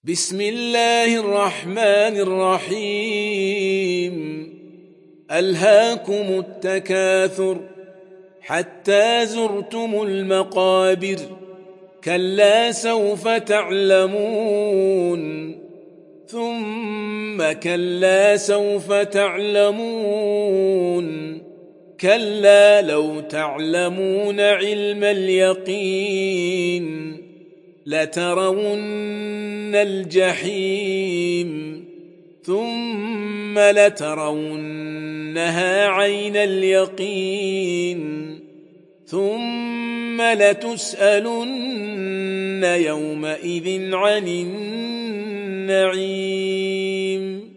بسم الله الرحمن الرحيم ألهاكم التكاثر حتى زرتم المقابر كلا سوف تعلمون ثم كلا سوف تعلمون كلا لو تعلمون علم اليقين لترون الجحيم ثم لترونها عين اليقين ثم لتسألن يومئذ عن النعيم.